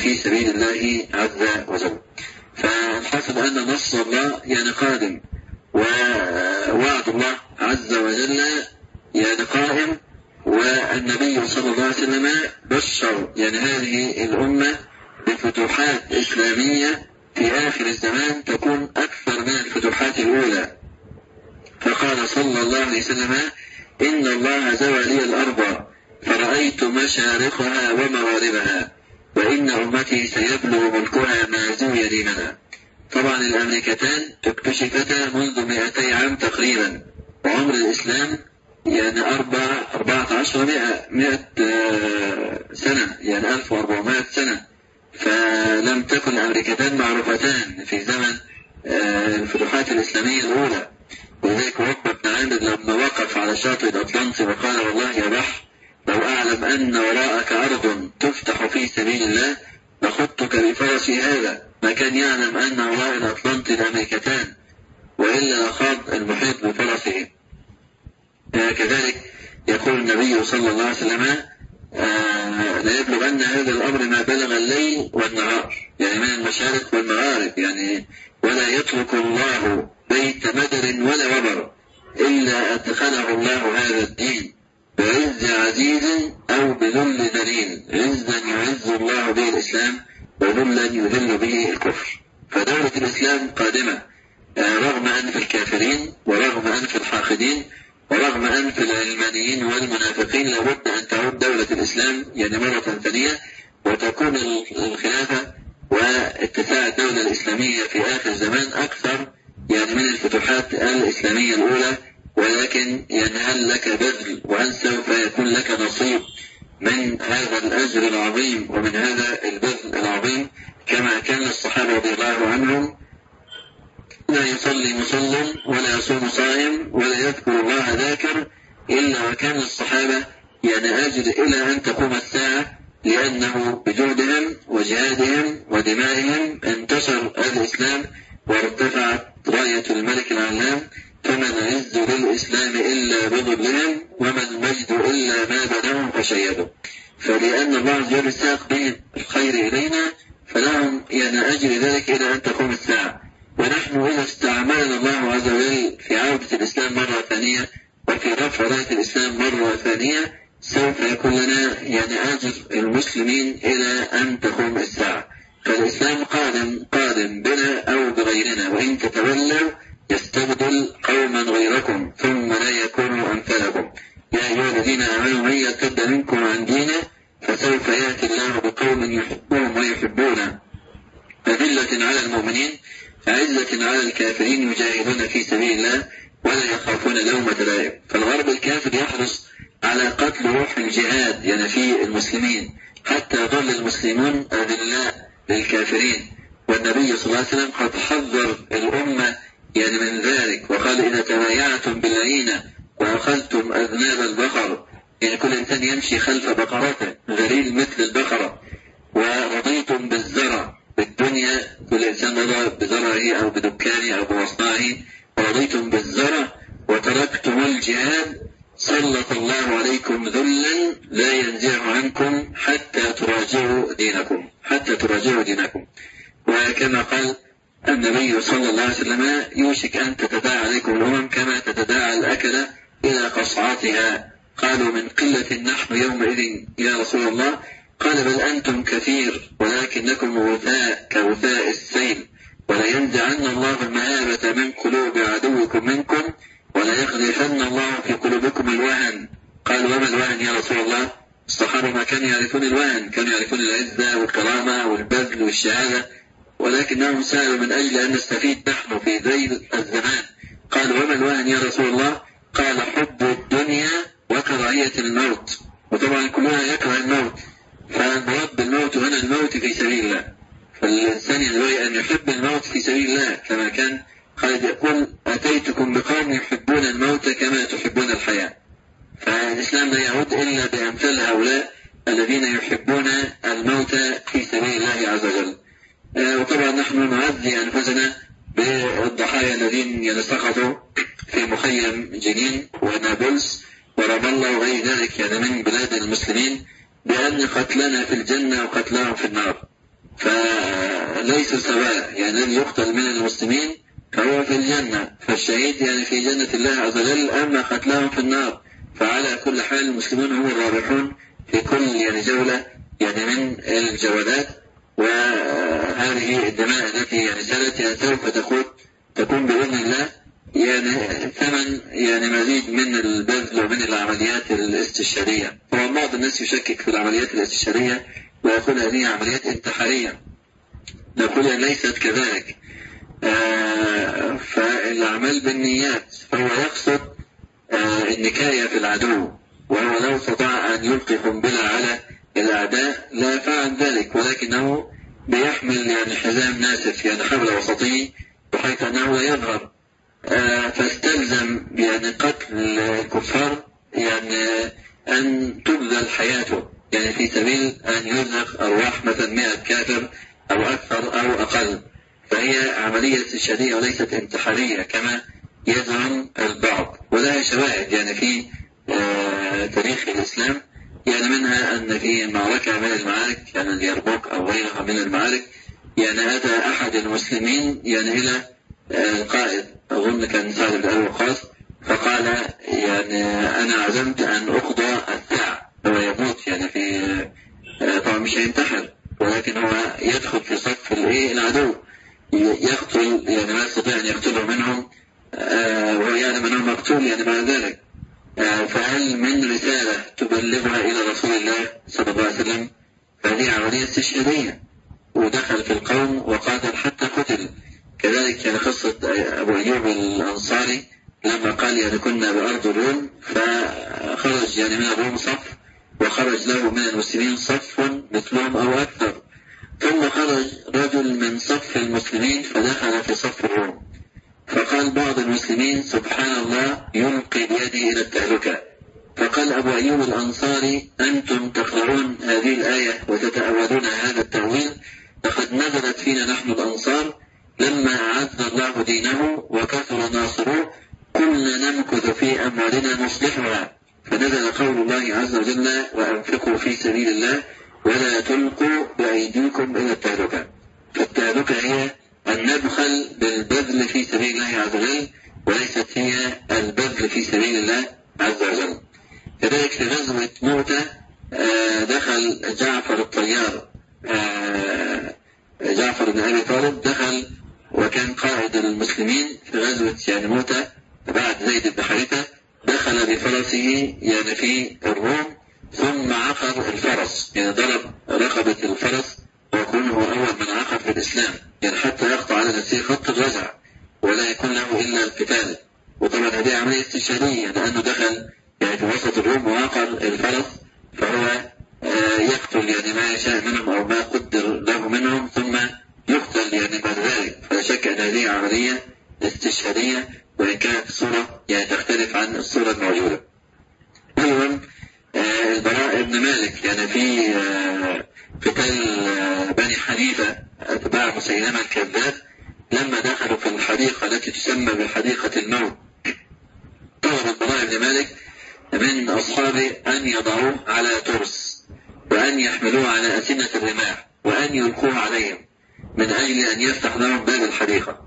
في سبيل الله عز وجل. فالحاصل أن نصر الله يعني قادم، ووعد الله عز وجل يعني قائم، والنبي صلى الله عليه وسلم بشر يعني هذه الأمة بفتوحات إسلامية في آخر الزمان تكون أكثر من الفتوحات الأولى. فقال صلى الله عليه وسلم: إن الله زوى لي الأرض فرأيت مشارقها ومغاربها، وإن أمتي سيبلغ ملكها ما زوي لي منها. طبعا الأمريكتان اكتشفتا منذ 200 عام تقريبا، وعمر الإسلام يعني 1400 سنة، يعني 1400 سنة. فلم تكن الأمريكتان معروفتان في زمن الفتوحات الإسلامية الأولى. ولذلك عقبة بن عامر لما وقف على شاطئ الأطلنطي وقال: والله يا بحر، لو أعلم أن وراءك أرض تفتح في سبيل الله لخضتك بفرسي هذا. ما كان يعلم أن وراء الأطلنطي الأمريكتان، وإلا لخاض المحيط بفرسه. كذلك يقول النبي صلى الله عليه وسلم: لا يبلغن هذا الأمر ما بلغ الليل والنهار، يعني من المشارق والمغارب، يعني ولا يترك الله بيت مدر ولا وبر إلا أدخله الله هذا الدين بعز عزيز أو بذل ذليل، عزا يعز الله به الإسلام وذلا يذل به الكفر. فدولة الإسلام قادمة رغم أنف الكافرين، ورغم أنف الحاقدين، ورغم أنف العلمانيين والمنافقين. لابد أن تعود دولة الإسلام يعني مرة ثانية، وتكون الخلافة واتساع الدولة الإسلامية في آخر زمان أكثر يعني من الفتوحات الإسلامية الأولى. ولكن يعني هل لك بذل، وهل سوف يكون لك نصيب من هذا الأجر العظيم ومن هذا البذل العظيم، كما كان الصحابة رضي الله عنهم لا يصلي مصل ولا يصوم صائم ولا يذكر الله ذاكر، إلا وكان الصحابة يعني أجر إلى أن تقوم الساعة، لأنه بجهدهم وجهادهم ودمائهم انتشر الإسلام وارتفعت راية الملك العلام. فما العز للإسلام إلا بظلهم، وما المجد إلا ما بناهم فشيدوا. فلأن الله عز وجل ساق بهم الخير إلينا، فلهم يعني أجر ذلك إلى أن تقوم الساعة. ونحن إذا استعملنا الله عز وجل في عودة الإسلام مرة ثانية وفي رفع راية الإسلام مرة ثانية، سوف يكون لنا يعني أجر المسلمين إلى أن تقوم الساعة. فالإسلام قادم بنا أو بغيرنا، وإن تتولوا يستبدل قوما غيركم ثم لا يكونوا أمثالكم. يا أيها الذين آمنوا من يرتد منكم عن دينه فسوف يأتي الله بقوم يحبهم ويحبونه، أذلة على المؤمنين أعزة على الكافرين يجاهدون في سبيل الله ولا يخافون لومة لائم. فالغرب الكافر يحرص على قتل روح الجهاد يعني في المسلمين، حتى يظل المسلمون أذلاء للكافرين. والنبي صلى الله عليه وسلم قد حذر الأمة يعني من ذلك، وقال: إذا تبايعتم بالعينة وأخذتم أذناب البقر، يعني كل إنسان يمشي خلف بقرته ذليل مثل البقرة، ورضيتم بالزرع بالدنيا، كل إنسان رضى بزرعه أو بدكانه أو بمصنعه، ورضيتم بالزرع وتركتم الجهاد، سلط الله عليكم ذلا لا ينزع عنكم حتى تراجعوا دينكم. وكما قال النبي صلى الله عليه وسلم: يوشك أن تتداعى عليكم الأمم كما تتداعى الأكلة إلى قصعتها. قالوا: من قلة نحن يومئذ يا رسول الله؟ قال: بل أنتم كثير ولكنكم غثاء كغثاء السيل، ولا ينزعن الله المهابة من قلوب عدوكم منكم، ولا يقذفن الله في قلوبكم الوهن. قال: وما الوهن يا رسول الله؟ الصحابة ما كانوا يعرفون الوهن، كانوا يعرفون العزة والكرامة والبذل والشهادة، ولكنهم سألوا من أجل أن نستفيد نحن في ذيل الزمان. قال: وما الوهن يا رسول الله؟ قال: حب الدنيا وكراهية الموت. وطبعا كلنا يكره الموت، فالمراد بالموت هنا الموت في سبيل الله. فالإنسان ينبغي أن يحب الموت في سبيل الله، كما كان خالد يقول: أتيتكم بقوم يحبون الموت كما تحبون الحياة. فالإسلام لا يعود إلا بأمثال هؤلاء الذين يحبون الموت في سبيل الله عز وجل. وطبعا نحن نعزي أنفسنا بالضحايا الذين سقطوا في مخيم جنين ونابلس ورام الله وغير ذلك يعني من بلاد المسلمين، بأن قتلنا في الجنة وقتلهم في النار. فليسوا سواء، يعني الذي يقتل من المسلمين فهو في الجنة، فالشهيد يعني في جنة الله عز وجل، أما قتلهم في النار. فعلى كل حال المسلمون هم الرابحون في كل يعني جولة يعني من الجولات. وهذه الدماء التي يعني سالت يعني سوف تكون بإذن الله يعني ثمن يعني مزيد من البذل ومن العمليات الاستشهادية. طبعا بعض الناس يشكك في العمليات الاستشهادية ويقول هذه عمليات انتحارية، نقول ليست كذلك. فالأعمال بالنيات، فهو يقصد النكاية في العدو، وهو لو استطاع أن يلقي قنبلة على الأعداء لا فعل ذلك، ولكنه بيحمل يعني حزام ناسف يعني حول وسطه بحيث أنه لا يظهر، فاستلزم يعني قتل الكفار يعني أن تبذل حياته يعني في سبيل أن يرزق أرواح مثلا 100 كافر أو أكثر أو أقل. فهي عملية استشهادية وليست انتحارية كما يزعم البعض، ولها شواهد يعني في تاريخ الإسلام، يعني منها أن في معركة من المعارك يعني اليرموك أو غيرها من المعارك يعني أتى أحد المسلمين يعني إلى القائد، أظن كان سعد بن أبي وقاص، فقال يعني أنا عزمت أن أقضى الساعة، هو يموت يعني في طبعا مش هينتحر، ولكن هو يدخل في صف العدو يقتل يعني ما يستطيع أن يقتله منهم، وهو يعلم أنه مقتول يعني بعد ذلك. فهل من رسالة تبلغها إلى رسول الله صلى الله عليه وسلم؟ فهذه عملية استشهادية، ودخل في القوم وقاتل حتى قتل. كذلك يعني قصة أبو أيوب الأنصاري لما قال يعني كنا بأرض الروم، فخرج يعني من الروم صف، وخرج له من المسلمين صف مثلهم أو أكثر، ثم خرج رجل من صف المسلمين فدخل في صف الروم، فقال بعض المسلمين سبحان الله يلقي بيده إلى التهلكة. فقال أبو أيوب الأنصاري أنتم تقرؤون هذه الآية وتتأولون هذا التأويل، لقد نزلت فينا نحن الأنصار لما أعز الله دينه وكثر ناصروه كنا نمكث في أموالنا نصلحها، فنزل قول الله عز وجل وأنفقوا في سبيل الله ولا تلقوا بأيديكم إلى التهلكة. فالتهلكة هي أن نبخل بالبذل في سبيل الله عز وجل، وليست هي البذل في سبيل الله عز وجل. كذلك في غزوة مؤتة دخل جعفر الطيار، جعفر بن أبي طالب دخل وكان قائد المسلمين في غزوة يعني مؤتة بعد زيد بن حارثة، دخل بفرسه يعني في الروم ثم عقر الفرس، يعني ضرب رقبة الفرس ويكون هو أول من عقر في الإسلام، يعني حتى يقطع على نفسه خط الرجع ولا يكون له إلا القتال. وطبعا هذه عملية استشهادية لأنه دخل يعني في وسط الروم وعقر الفرس، فهو يقتل يعني ما يشاء منهم أو ما قدر له منهم ثم يقتل يعني بعد ذلك. فلا شك أن هذه عملية استشهادية وإن كانت الصورة يعني تختلف عن الصورة الموجودة. أيضا البراء بن مالك يعني في قتال بني حنيفة أتباع مسيلمة الكذاب لما دخلوا في الحديقة التي تسمى بحديقة الموت، طلب البراء بن مالك من أصحابه أن يضعوه على ترس وأن يحملوه على أسنة الرماح وأن يلقوه عليهم من أجل أن يفتح لهم باب الحديقة.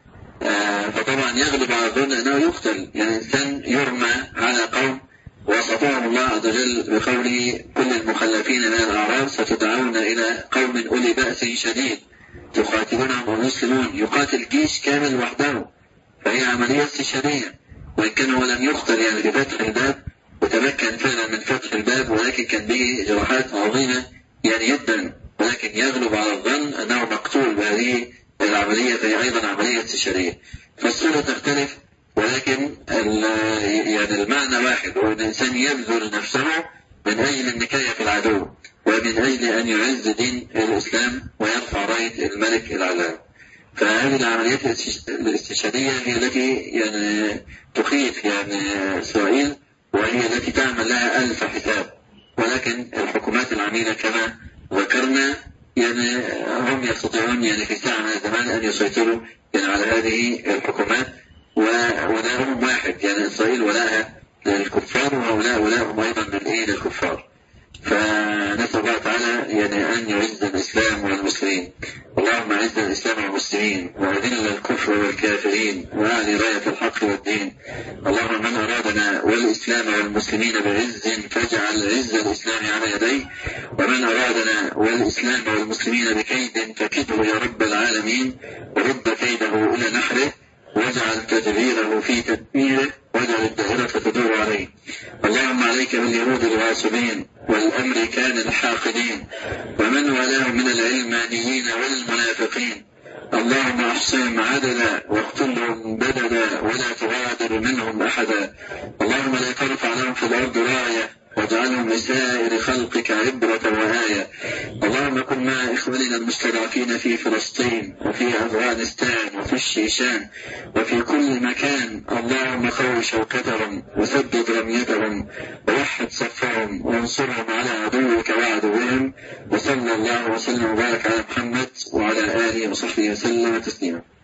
فطبعا يغلب على الظن أنه يقتل، يعني إنسان يرمى على قوم وصفهم الله عز وجل بقوله كل المخلفين من الأعراب ستدعون إلى قوم أولي بأس شديد تقاتلونهم ويسلمون، يقاتل جيش كامل وحده، فهي عملية استشهادية. وإن كان هو لم يقتل يعني بفتح الباب وتمكن فعلا من فتح الباب، ولكن كان به جراحات عظيمة يعني جدا، ولكن يغلب على الظن أنه مقتول بهذه العملية، فهي أيضا عملية استشهادية. فالصورة تختلف ولكن يعني المعنى واحد، هو الإنسان يبذل نفسه من أجل النكاية في العدو ومن أجل أن يعز دين الإسلام ويرفع راية الملك العلام. فهذه العمليات الاستشهادية هي التي يعني تخيف يعني إسرائيل، وهي التي تعمل لها ألف حساب، ولكن الحكومات العميلة كما ذكرنا يعني هم يستطيعون يعني في ساعة من الزمان أن يسيطروا يعني على هذه الحكومات، ولاهم واحد، يعني إسرائيل ولاها للكفار وهؤلاء ولاهم أيضا للكفار. فنسأل الله تعالى يعني أن يعز الإسلام والمسلمين. اللهم أعز الإسلام والمسلمين وأذل الكفر والكافرين وأعل راية الحق والدين. اللهم من أرادنا والإسلام والمسلمين بعز فاجعل عز الإسلام على يديه، ومن أرادنا والإسلام والمسلمين بكيد فكده يا رب العالمين، ورد كيده إلى نحره، واجعل تدبيره في تدميره، واجعل الدائرة تدور عليه. اللهم عليك باليهود الغاصبين والأمريكان الحاقدين ومن والاهم من العلمانيين والمنافقين. اللهم احصهم عددا واقتلهم بددا ولا تغادر منهم أحدا. اللهم لا ترفع لهم في الأرض راية واجعلهم لسائر خلقك عبرة وآية. اللهم كن مع إخواننا المستضعفين في فلسطين وفي أفغانستان وفي الشيشان وفي كل مكان. اللهم قوي شوكتهم وثبت رميتهم ووحد صفهم وانصرهم على عدوك وعدوهم. وصلى الله وسلم وبارك على محمد وعلى آله وصحبه وسلم تسليما.